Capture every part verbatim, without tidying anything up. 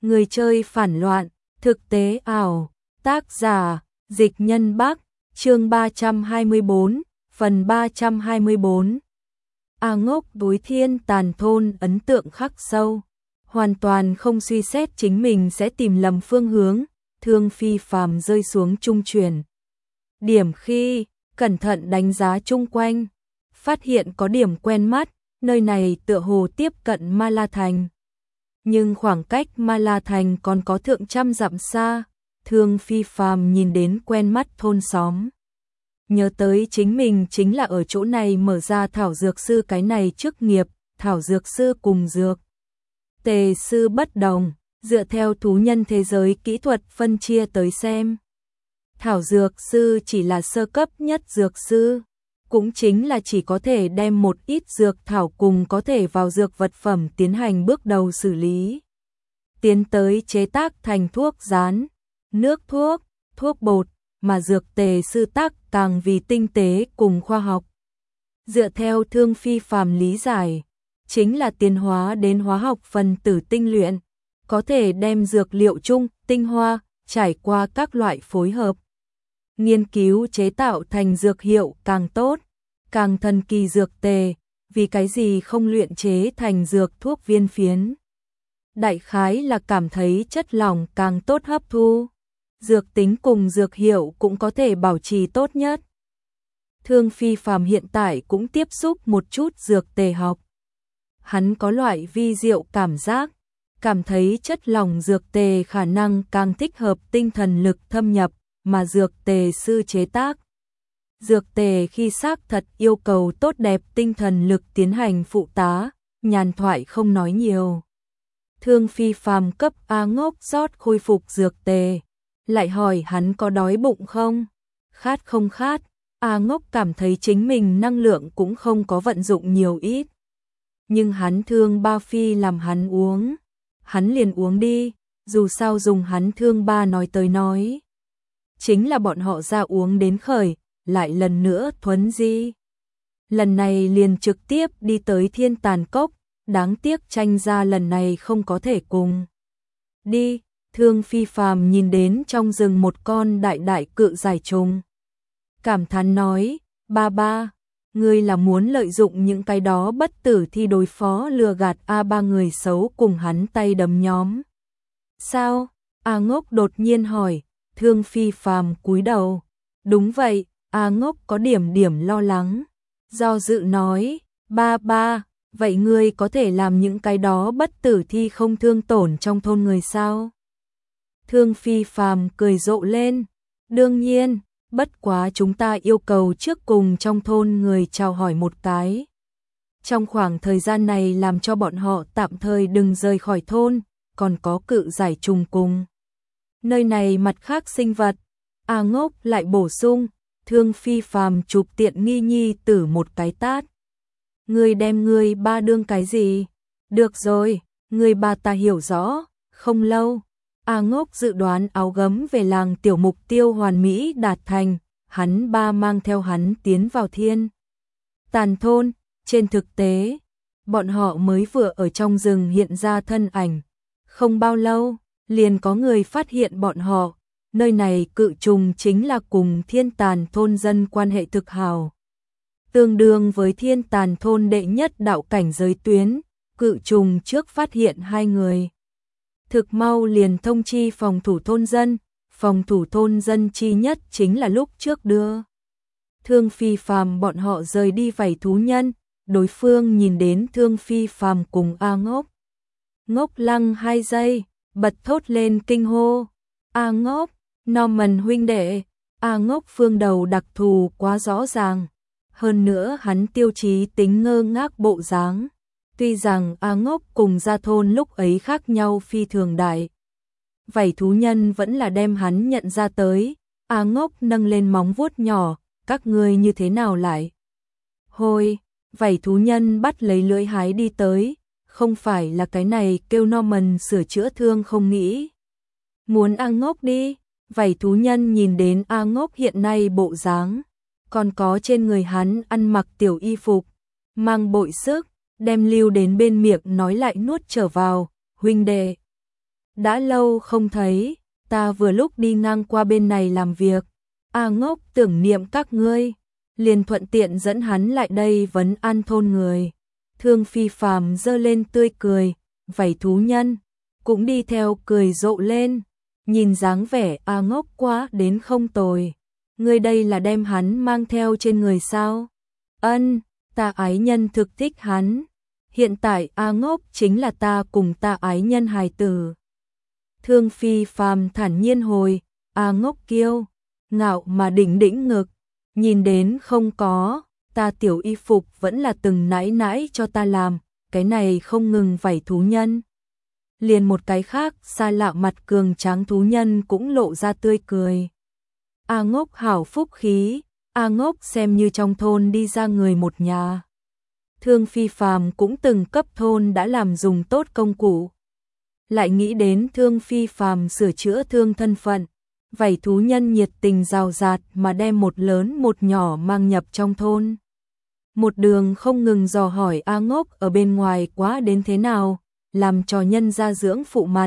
Người chơi phản loạn, thực tế ảo, tác giả, Dịch Nhân Bắc, chương ba trăm hai mươi bốn, phần ba trăm hai mươi bốn. A Ngốc đối Thiên Tàn Thôn ấn tượng khắc sâu, hoàn toàn không suy xét chính mình sẽ tìm lầm phương hướng, thương phi phàm rơi xuống trung chuyển. Điểm khi, cẩn thận đánh giá chung quanh, phát hiện có điểm quen mắt, nơi này tựa hồ tiếp cận Ma La Thành. Nhưng khoảng cách Ma La Thành còn có thượng trăm dặm xa, thương phi phàm nhìn đến quen mắt thôn xóm. Nhớ tới chính mình chính là ở chỗ này mở ra thảo dược sư cái này chức nghiệp, thảo dược sư cùng dược. Tề sư bất đồng, dựa theo thú nhân thế giới kỹ thuật phân chia tới xem. Thảo dược sư chỉ là sơ cấp nhất dược sư, cũng chính là chỉ có thể đem một ít dược thảo cùng có thể vào dược vật phẩm tiến hành bước đầu xử lý. Tiến tới chế tác thành thuốc rán, nước thuốc, thuốc bột, mà dược tề sư tác càng vì tinh tế cùng khoa học. Dựa theo thương phi phàm lý giải, chính là tiến hóa đến hóa học phần tử tinh luyện, có thể đem dược liệu chung, tinh hoa, trải qua các loại phối hợp. Nghiên cứu chế tạo thành dược hiệu càng tốt, càng thần kỳ dược tề, vì cái gì không luyện chế thành dược thuốc viên phiến. Đại khái là cảm thấy chất lỏng càng tốt hấp thu, dược tính cùng dược hiệu cũng có thể bảo trì tốt nhất. Thương phi phàm hiện tại cũng tiếp xúc một chút dược tề học. Hắn có loại vi diệu cảm giác, cảm thấy chất lỏng dược tề khả năng càng thích hợp tinh thần lực thâm nhập, mà dược tề sư chế tác. Dược tề khi xác thật yêu cầu tốt đẹp tinh thần lực tiến hành phụ tá, nhàn thoại không nói nhiều. Thương phi phàm cấp A Ngốc rót khôi phục dược tề, lại hỏi hắn có đói bụng không? Khát không khát? A Ngốc cảm thấy chính mình năng lượng cũng không có vận dụng nhiều ít. Nhưng hắn thương ba phi làm hắn uống, hắn liền uống đi, dù sao dùng hắn thương ba nói tới nói. Chính là bọn họ ra uống đến khởi, lại lần nữa thuấn di. Lần này liền trực tiếp đi tới Thiên Tàn Cốc, đáng tiếc tranh ra lần này không có thể cùng. Đi, thương phi phàm nhìn đến trong rừng một con đại đại cự giải trùng. Cảm thán nói, ba ba, ngươi là muốn lợi dụng những cái đó bất tử thi đối phó lừa gạt A ba người xấu cùng hắn tay đấm nhóm. Sao? A Ngốc đột nhiên hỏi, thương phi phàm cúi đầu. Đúng vậy, A Ngốc có điểm điểm lo lắng. Do dự nói, ba ba, vậy ngươi có thể làm những cái đó bất tử thi không thương tổn trong thôn người sao? Thương phi phàm cười rộ lên. Đương nhiên, bất quá chúng ta yêu cầu trước cùng trong thôn người chào hỏi một cái. Trong khoảng thời gian này làm cho bọn họ tạm thời đừng rời khỏi thôn, còn có cự giải trùng cùng. Nơi này mặt khác sinh vật. A Ngốc lại bổ sung, thương phi phàm chụp tiện nghi nhi tử một cái tát. Ngươi đem ngươi ba đương cái gì? Được rồi, ngươi ba ta hiểu rõ, không lâu. A Ngốc dự đoán áo gấm về làng tiểu mục tiêu hoàn mỹ đạt thành, hắn ba mang theo hắn tiến vào Thiên Tàn Thôn. Trên thực tế, bọn họ mới vừa ở trong rừng hiện ra thân ảnh. Không bao lâu, liền có người phát hiện bọn họ, nơi này cự trùng chính là cùng Thiên Tàn Thôn dân quan hệ thực hảo. Tương đương với Thiên Tàn Thôn đệ nhất đạo cảnh giới tuyến, cự trùng trước phát hiện hai người. Thực mau liền thông chi phòng thủ thôn dân, phòng thủ thôn dân chi nhất chính là lúc trước đưa. Thương phi phàm bọn họ rời đi vảy thú nhân, đối phương nhìn đến thương phi phàm cùng A Ngốc. Ngốc lăng hai giây, bật thốt lên kinh hô. A Ngốc, Norman huynh đệ. A Ngốc phương đầu đặc thù quá rõ ràng. Hơn nữa hắn tiêu chí tính ngơ ngác bộ dáng. Tuy rằng A Ngốc cùng gia thôn lúc ấy khác nhau phi thường đại. Vảy thú nhân vẫn là đem hắn nhận ra tới. A Ngốc nâng lên móng vuốt nhỏ, các ngươi như thế nào lại? Hôi, vảy thú nhân bắt lấy lưỡi hái đi tới. Không phải là cái này kêu Norman sửa chữa thương không nghĩ. Muốn A Ngốc đi, vảy thú nhân nhìn đến A Ngốc hiện nay bộ dáng. Còn có trên người hắn ăn mặc tiểu y phục, mang bội sức, đem lưu đến bên miệng nói lại nuốt trở vào, huynh đệ. đã lâu không thấy, ta vừa lúc đi ngang qua bên này làm việc, A Ngốc tưởng niệm các ngươi, liền thuận tiện dẫn hắn lại đây vấn an thôn người. Thương Phi Phàm giơ lên tươi cười, vảy thú nhân cũng đi theo cười rộ lên, nhìn dáng vẻ A Ngốc quá đến không tồi. Ngươi đây là đem hắn mang theo trên người sao? Ân, ta ái nhân thực thích hắn. Hiện tại A Ngốc chính là ta cùng ta ái nhân hài tử. Thương Phi Phàm thản nhiên hồi, A Ngốc kiêu ngạo mà đỉnh đỉnh ngực, nhìn đến không có, ta tiểu y phục vẫn là từng nãi nãi cho ta làm, cái này không ngừng vảy thú nhân. Liền một cái khác xa lạ mặt cường tráng thú nhân cũng lộ ra tươi cười. A Ngốc hảo phúc khí, A Ngốc xem như trong thôn đi ra người một nhà. Thương Phi Phàm cũng từng cấp thôn đã làm dùng tốt công cụ. Lại nghĩ đến Thương Phi Phàm sửa chữa thương thân phận, vảy thú nhân nhiệt tình rào rạt mà đem một lớn một nhỏ mang nhập trong thôn. Một đường không ngừng dò hỏi A Ngốc ở bên ngoài quá đến thế nào, làm cho nhân gia dưỡng phụ mặt.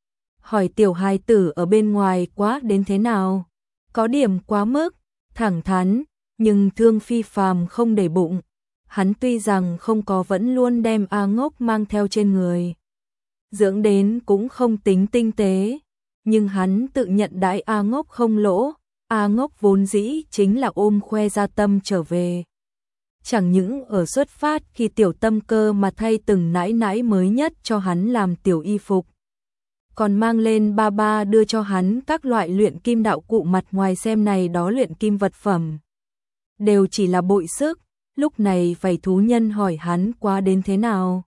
Hỏi tiểu hài tử ở bên ngoài quá đến thế nào, có điểm quá mức, thẳng thắn, nhưng Thương Phi Phàm không để bụng. Hắn tuy rằng không có vẫn luôn đem A Ngốc mang theo trên người, dưỡng đến cũng không tính tinh tế, nhưng hắn tự nhận đãi A Ngốc không lỗ, A Ngốc vốn dĩ chính là ôm khoe gia tâm trở về. Chẳng những ở xuất phát khi tiểu tâm cơ mà thay từng nãi nãi mới nhất cho hắn làm tiểu y phục, còn mang lên ba ba đưa cho hắn các loại luyện kim đạo cụ mặt ngoài xem này đó luyện kim vật phẩm. Đều chỉ là bội sức, lúc này vảy thú nhân hỏi hắn quá đến thế nào.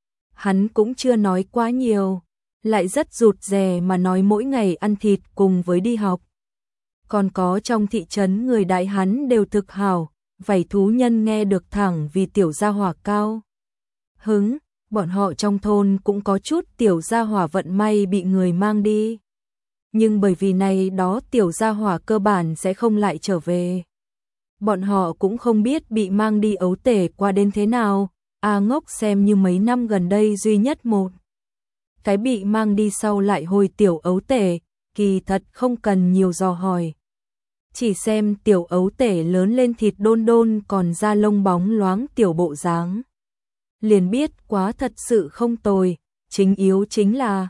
Hắn cũng chưa nói quá nhiều, lại rất rụt rè mà nói mỗi ngày ăn thịt cùng với đi học. Còn có trong thị trấn người đại hắn đều thực hảo, vảy thú nhân nghe được thẳng vì tiểu gia hỏa cao hứng, bọn họ trong thôn cũng có chút tiểu gia hỏa vận may bị người mang đi. Nhưng bởi vì này đó tiểu gia hỏa cơ bản sẽ không lại trở về. Bọn họ cũng không biết bị mang đi ấu tể qua đến thế nào, A Ngốc xem như mấy năm gần đây duy nhất một cái bị mang đi sau lại hồi tiểu ấu tể, kỳ thật không cần nhiều dò hỏi. Chỉ xem tiểu ấu tể lớn lên thịt đôn đôn còn da lông bóng loáng tiểu bộ dáng, liền biết quá thật sự không tồi, chính yếu chính là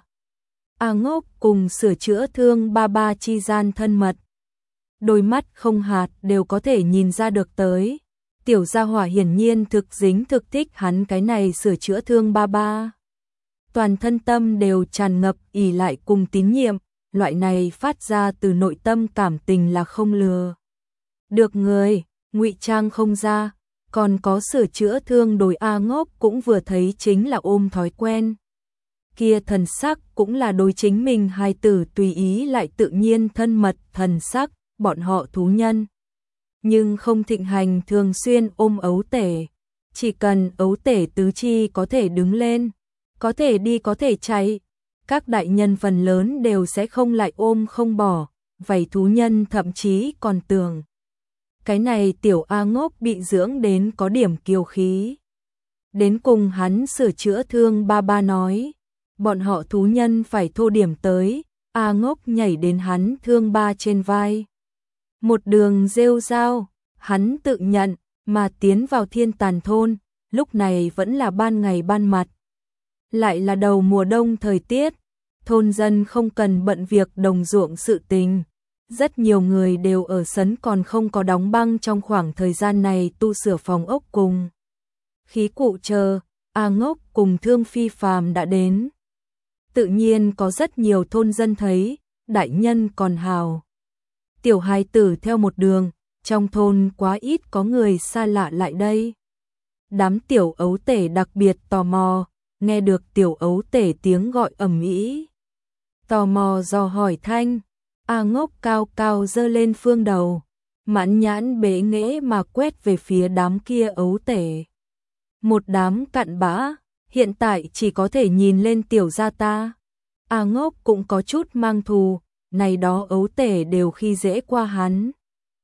A Ngốc cùng sửa chữa thương ba ba chi gian thân mật. Đôi mắt không hạt đều có thể nhìn ra được tới. Tiểu gia hỏa hiển nhiên thực dính thực thích hắn cái này sửa chữa thương ba ba. Toàn thân tâm đều tràn ngập ỷ lại cùng tín nhiệm, loại này phát ra từ nội tâm cảm tình là không lừa được người, ngụy trang không ra, còn có sửa chữa thương đối A Ngốc cũng vừa thấy chính là ôm thói quen. Kia thần sắc cũng là đối chính mình hài tử tùy ý lại tự nhiên thân mật thần sắc, bọn họ thú nhân. Nhưng không thịnh hành thường xuyên ôm ấu tể, chỉ cần ấu tể tứ chi có thể đứng lên, có thể đi có thể chạy, các đại nhân phần lớn đều sẽ không lại ôm không bỏ, vảy thú nhân thậm chí còn tưởng. Cái này tiểu A Ngốc bị dưỡng đến có điểm kiêu khí. Đến cùng hắn sửa chữa thương ba ba nói, bọn họ thú nhân phải thô điểm tới, A Ngốc nhảy đến hắn thương ba trên vai. Một đường rêu rao, hắn tự nhận, mà tiến vào thiên tàn thôn, lúc này vẫn là ban ngày ban mặt. Lại là đầu mùa đông thời tiết, thôn dân không cần bận việc đồng ruộng sự tình. Rất nhiều người đều ở sấn còn không có đóng băng trong khoảng thời gian này tu sửa phòng ốc cùng. Khí cụ chờ, A Ngốc cùng Thương Phi Phàm đã đến. Tự nhiên có rất nhiều thôn dân thấy, đại nhân còn hào. Tiểu hài tử theo một đường, trong thôn quá ít có người xa lạ lại đây. Đám tiểu ấu tể đặc biệt tò mò, nghe được tiểu ấu tể tiếng gọi ầm ĩ. Tò mò dò hỏi thanh, A Ngốc cao cao giơ lên phương đầu, mãn nhãn bế nghễ mà quét về phía đám kia ấu tể. Một đám cặn bã, hiện tại chỉ có thể nhìn lên tiểu gia ta. A Ngốc cũng có chút mang thù, này đó ấu tể đều khi dễ qua hắn.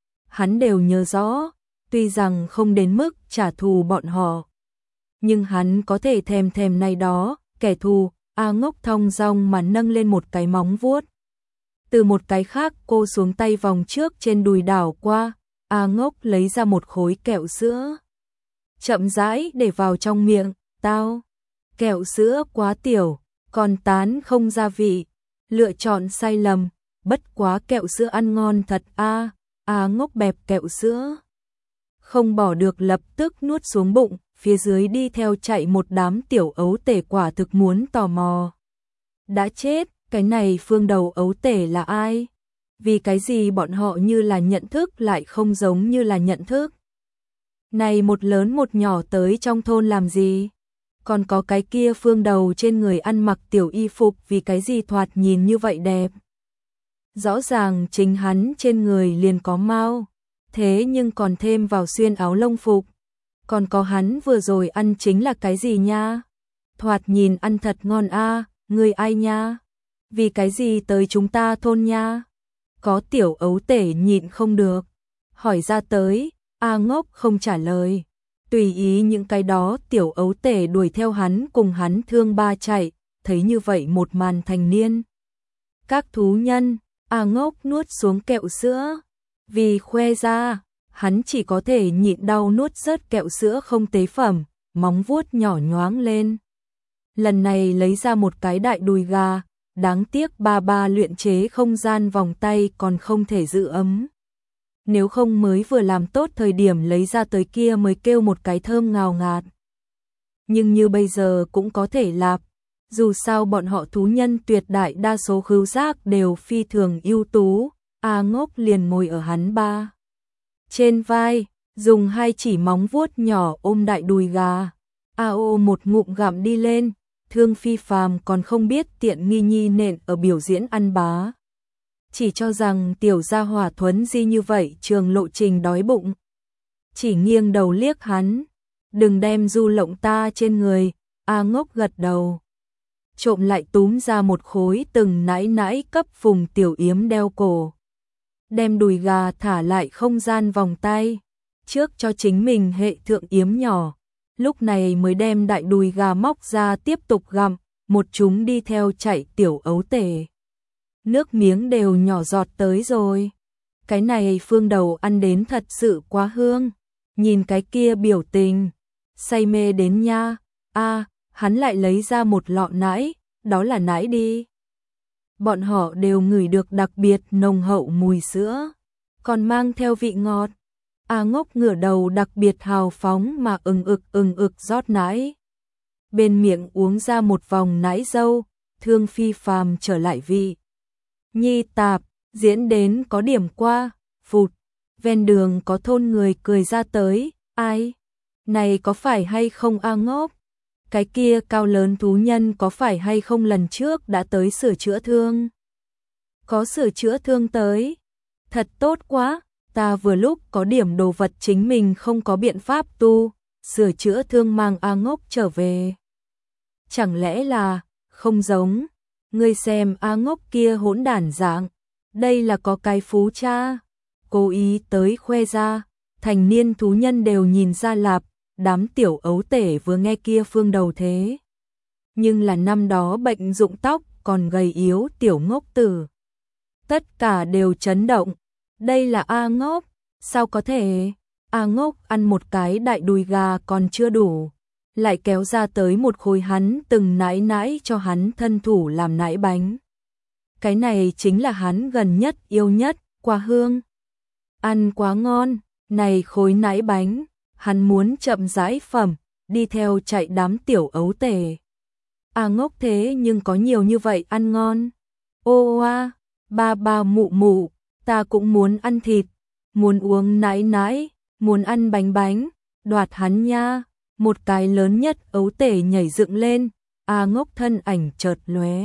Hắn đều nhớ rõ, tuy rằng không đến mức trả thù bọn họ. Nhưng hắn có thể thèm thèm này đó, kẻ thù, A Ngốc thong dong mà nâng lên một cái móng vuốt. Từ một cái khác cô xuống tay vòng trước trên đùi đảo qua, A Ngốc lấy ra một khối kẹo sữa. Chậm rãi để vào trong miệng, tao. Kẹo sữa quá tiểu, còn tán không gia vị. Lựa chọn sai lầm, bất quá kẹo sữa ăn ngon thật a. A Ngốc bẹp kẹo sữa. Không bỏ được lập tức nuốt xuống bụng, phía dưới đi theo chạy một đám tiểu ấu tể quả thực muốn tò mò. Đã chết, cái này phương đầu ấu tể là ai? Vì cái gì bọn họ như là nhận thức lại không giống như là nhận thức? Này một lớn một nhỏ tới trong thôn làm gì? Còn có cái kia phương đầu trên người ăn mặc tiểu y phục vì cái gì thoạt nhìn như vậy đẹp? Rõ ràng chính hắn trên người liền có mao, thế nhưng còn thêm vào xuyên áo lông phục. Còn có hắn vừa rồi ăn chính là cái gì nha? Thoạt nhìn ăn thật ngon a, người ai nha? Vì cái gì tới chúng ta thôn nha? Có tiểu ấu tể nhịn không được, hỏi ra tới, A Ngốc không trả lời. Tùy ý những cái đó tiểu ấu tể đuổi theo hắn cùng hắn thương ba chạy, thấy như vậy một màn thành niên. Các thú nhân, A Ngốc nuốt xuống kẹo sữa, vì khoe ra, hắn chỉ có thể nhịn đau nuốt rớt kẹo sữa không tế phẩm, móng vuốt nhỏ nhoáng lên. Lần này lấy ra một cái đại đùi gà, đáng tiếc ba ba luyện chế không gian vòng tay còn không thể giữ ấm. Nếu không mới vừa làm tốt thời điểm lấy ra tới kia mới kêu một cái thơm ngào ngạt. Nhưng như bây giờ cũng có thể lạp, dù sao bọn họ thú nhân tuyệt đại đa số khứu giác đều phi thường ưu tú, A Ngốc liền ngồi ở hắn ba. Trên vai, dùng hai chỉ móng vuốt nhỏ ôm đại đùi gà, A ô một ngụm gặm đi lên, Thương Phi Phàm còn không biết tiện nghi nhi nện ở biểu diễn ăn bá. Chỉ cho rằng tiểu gia hỏa thuấn di như vậy trường lộ trình đói bụng. Chỉ nghiêng đầu liếc hắn, đừng đem du lộng ta trên người, A Ngốc gật đầu. Trộm lại túm ra một khối từng nãi nãi cấp Phùng Tiểu Yếm đeo cổ. Đem đùi gà thả lại không gian vòng tay, trước cho chính mình hệ thượng yếm nhỏ. Lúc này mới đem đại đùi gà móc ra tiếp tục gặm, một chúng đi theo chạy tiểu ấu tể. Nước miếng đều nhỏ giọt tới rồi. Cái này phương đầu ăn đến thật sự quá hương. Nhìn cái kia biểu tình, say mê đến nha. A, hắn lại lấy ra một lọ nãi, đó là nãi đi. Bọn họ đều ngửi được đặc biệt nồng hậu mùi sữa, còn mang theo vị ngọt. A Ngốc ngửa đầu đặc biệt hào phóng mà ừng ực ừng ực rót nãi. Bên miệng uống ra một vòng nãi dâu, Thương Phi Phàm trở lại vị. Nhi tạp, diễn đến có điểm qua, phụt, ven đường có thôn người cười ra tới, ai? Này có phải hay không A Ngốc? Cái kia cao lớn thú nhân có phải hay không lần trước đã tới sửa chữa thương? Có sửa chữa thương tới? Thật tốt quá, ta vừa lúc có điểm đồ vật chính mình không có biện pháp tu, sửa chữa thương mang A Ngốc trở về. Chẳng lẽ là, không giống, ngươi xem A Ngốc kia hỗn đản dạng, đây là có cái phú cha, cố ý tới khoe ra, thành niên thú nhân đều nhìn ra lạp, đám tiểu ấu tể vừa nghe kia phương đầu thế. Nhưng là năm đó bệnh rụng tóc còn gầy yếu tiểu Ngốc tử. Tất cả đều chấn động, đây là A Ngốc, sao có thể, A Ngốc ăn một cái đại đùi gà còn chưa đủ, lại kéo ra tới một khối hắn từng nãi nãi cho hắn thân thủ làm nãi bánh. Cái này chính là hắn gần nhất yêu nhất, quả hương. Ăn quá ngon, này khối nãi bánh, hắn muốn chậm rãi phẩm, đi theo chạy đám tiểu ấu tể. A Ngốc thế nhưng có nhiều như vậy ăn ngon. Ô oa, ba ba mụ mụ, ta cũng muốn ăn thịt, muốn uống nãi nãi, muốn ăn bánh bánh, đoạt hắn nha. Một cái lớn nhất ấu tể nhảy dựng lên, A Ngốc thân ảnh chợt lóe.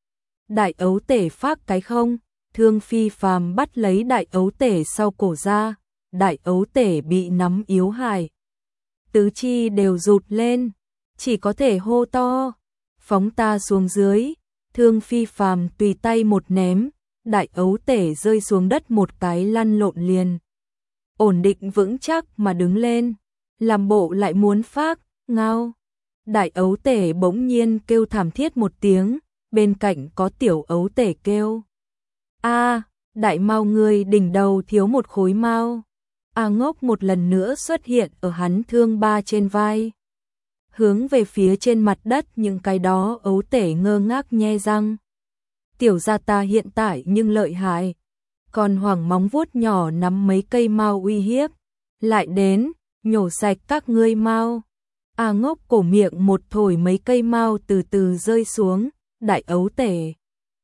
Đại ấu tể phát cái không, Thương Phi Phàm bắt lấy đại ấu tể sau cổ ra, đại ấu tể bị nắm yếu hại. Tứ chi đều rụt lên, chỉ có thể hô to, phóng ta xuống dưới. Thương Phi Phàm tùy tay một ném, đại ấu tể rơi xuống đất một cái lăn lộn liền. Ổn định vững chắc mà đứng lên, làm bộ lại muốn phác, ngao. Đại ấu tể bỗng nhiên kêu thảm thiết một tiếng, bên cạnh có tiểu ấu tể kêu. A, đại mao ngươi đỉnh đầu thiếu một khối mao. A Ngốc một lần nữa xuất hiện ở hắn thương ba trên vai. Hướng về phía trên mặt đất những cái đó ấu tể ngơ ngác nhe răng. Tiểu gia ta hiện tại nhưng lợi hại. Còn hoàng móng vuốt nhỏ nắm mấy cây mao uy hiếp. Lại đến, nhổ sạch các ngươi mao. A Ngốc cổ miệng một thổi mấy cây mao từ từ rơi xuống, đại ấu tể.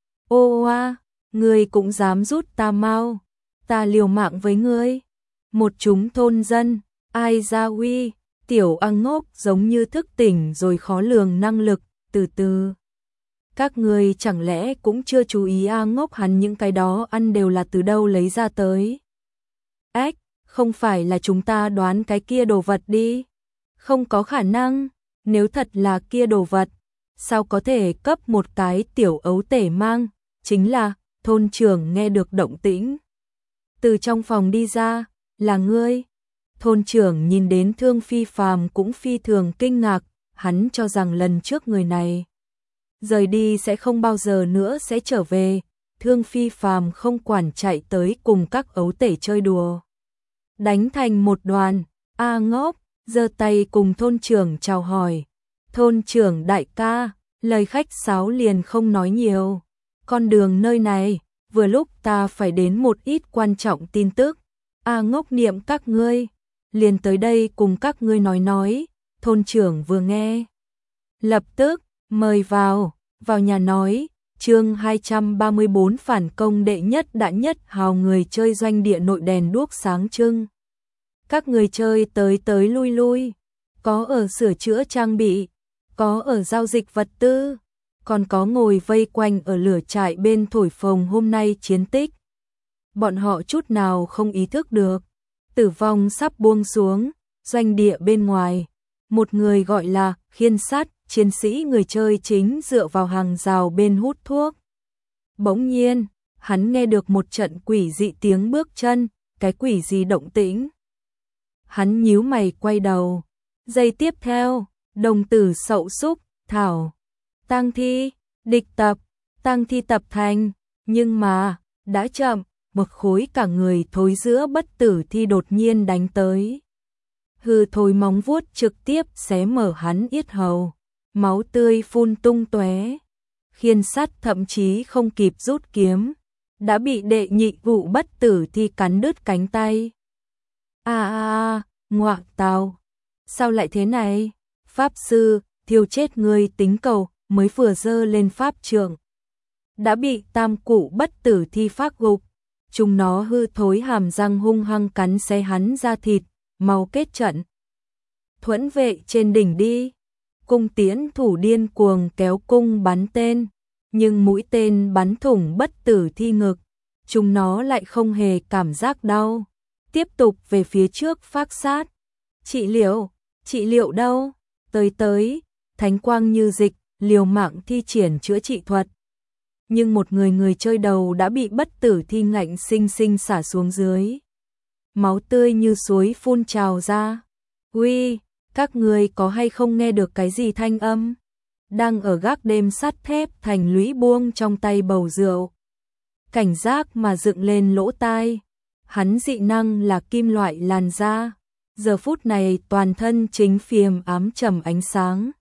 Ô oa, ngươi cũng dám rút ta mao, ta liều mạng với ngươi. Một chúng thôn dân, ai ra uy, tiểu A Ngốc giống như thức tỉnh rồi khó lường năng lực, từ từ. Các ngươi chẳng lẽ cũng chưa chú ý A Ngốc hắn những cái đó ăn đều là từ đâu lấy ra tới. Ếch, không phải là chúng ta đoán cái kia đồ vật đi. Không có khả năng, nếu thật là kia đồ vật, sao có thể cấp một cái tiểu ấu tể mang, chính là thôn trưởng nghe được động tĩnh. Từ trong phòng đi ra, là ngươi. Thôn trưởng nhìn đến Thương Phi Phàm cũng phi thường kinh ngạc, hắn cho rằng lần trước người này rời đi sẽ không bao giờ nữa sẽ trở về, Thương Phi Phàm không quản chạy tới cùng các ấu tể chơi đùa. Đánh thành một đoàn, A Ngốc giơ tay cùng thôn trưởng chào hỏi. Thôn trưởng đại ca, lời khách sáo liền không nói nhiều. Con đường nơi này, vừa lúc ta phải đến một ít quan trọng tin tức. A Ngốc niệm các ngươi, liền tới đây cùng các ngươi nói nói. Thôn trưởng vừa nghe, lập tức mời vào, vào nhà nói. Chương hai trăm ba mươi bốn phản công đệ nhất đã nhất hào người chơi doanh địa nội đèn đuốc sáng trưng. Các người chơi tới tới lui lui, có ở sửa chữa trang bị, có ở giao dịch vật tư, còn có ngồi vây quanh ở lửa trại bên thổi phồng hôm nay chiến tích. Bọn họ chút nào không ý thức được, tử vong sắp buông xuống, doanh địa bên ngoài, một người gọi là khiên sát, chiến sĩ người chơi chính dựa vào hàng rào bên hút thuốc. Bỗng nhiên, hắn nghe được một trận quỷ dị tiếng bước chân, cái quỷ gì động tĩnh. Hắn nhíu mày quay đầu, giây tiếp theo, đồng tử sậu súc, thảo, tang thi, địch tập, tang thi tập thành, nhưng mà, đã chậm, một khối cả người thối giữa bất tử thi đột nhiên đánh tới. Hư thối móng vuốt trực tiếp xé mở hắn yết hầu, máu tươi phun tung tóe. Khiên sắt thậm chí không kịp rút kiếm, đã bị đệ nhị vụ bất tử thi cắn đứt cánh tay. A a a, ngoạ tào, sao lại thế này? Pháp sư, thiêu chết người tính cầu, mới vừa dơ lên pháp trượng, đã bị tam cụ bất tử thi phát gục. Chúng nó hư thối hàm răng hung hăng cắn xé hắn ra thịt, mau kết trận. Thuẫn vệ trên đỉnh đi. Cung tiễn thủ điên cuồng kéo cung bắn tên, nhưng mũi tên bắn thủng bất tử thi ngực, chúng nó lại không hề cảm giác đau, tiếp tục về phía trước phác sát. Trị liệu, trị liệu đâu? Tới tới, thánh quang như dịch, liều mạng thi triển chữa trị thuật. Nhưng một người người chơi đầu đã bị bất tử thi ngạnh sinh sinh xả xuống dưới. Máu tươi như suối phun trào ra. Uy, các người có hay không nghe được cái gì thanh âm? Đang ở gác đêm sắt thép thành lũy buông trong tay bầu rượu. Cảnh giác mà dựng lên lỗ tai. Hắn dị năng là kim loại làn da. Giờ phút này toàn thân chính phiềm ám trầm ánh sáng.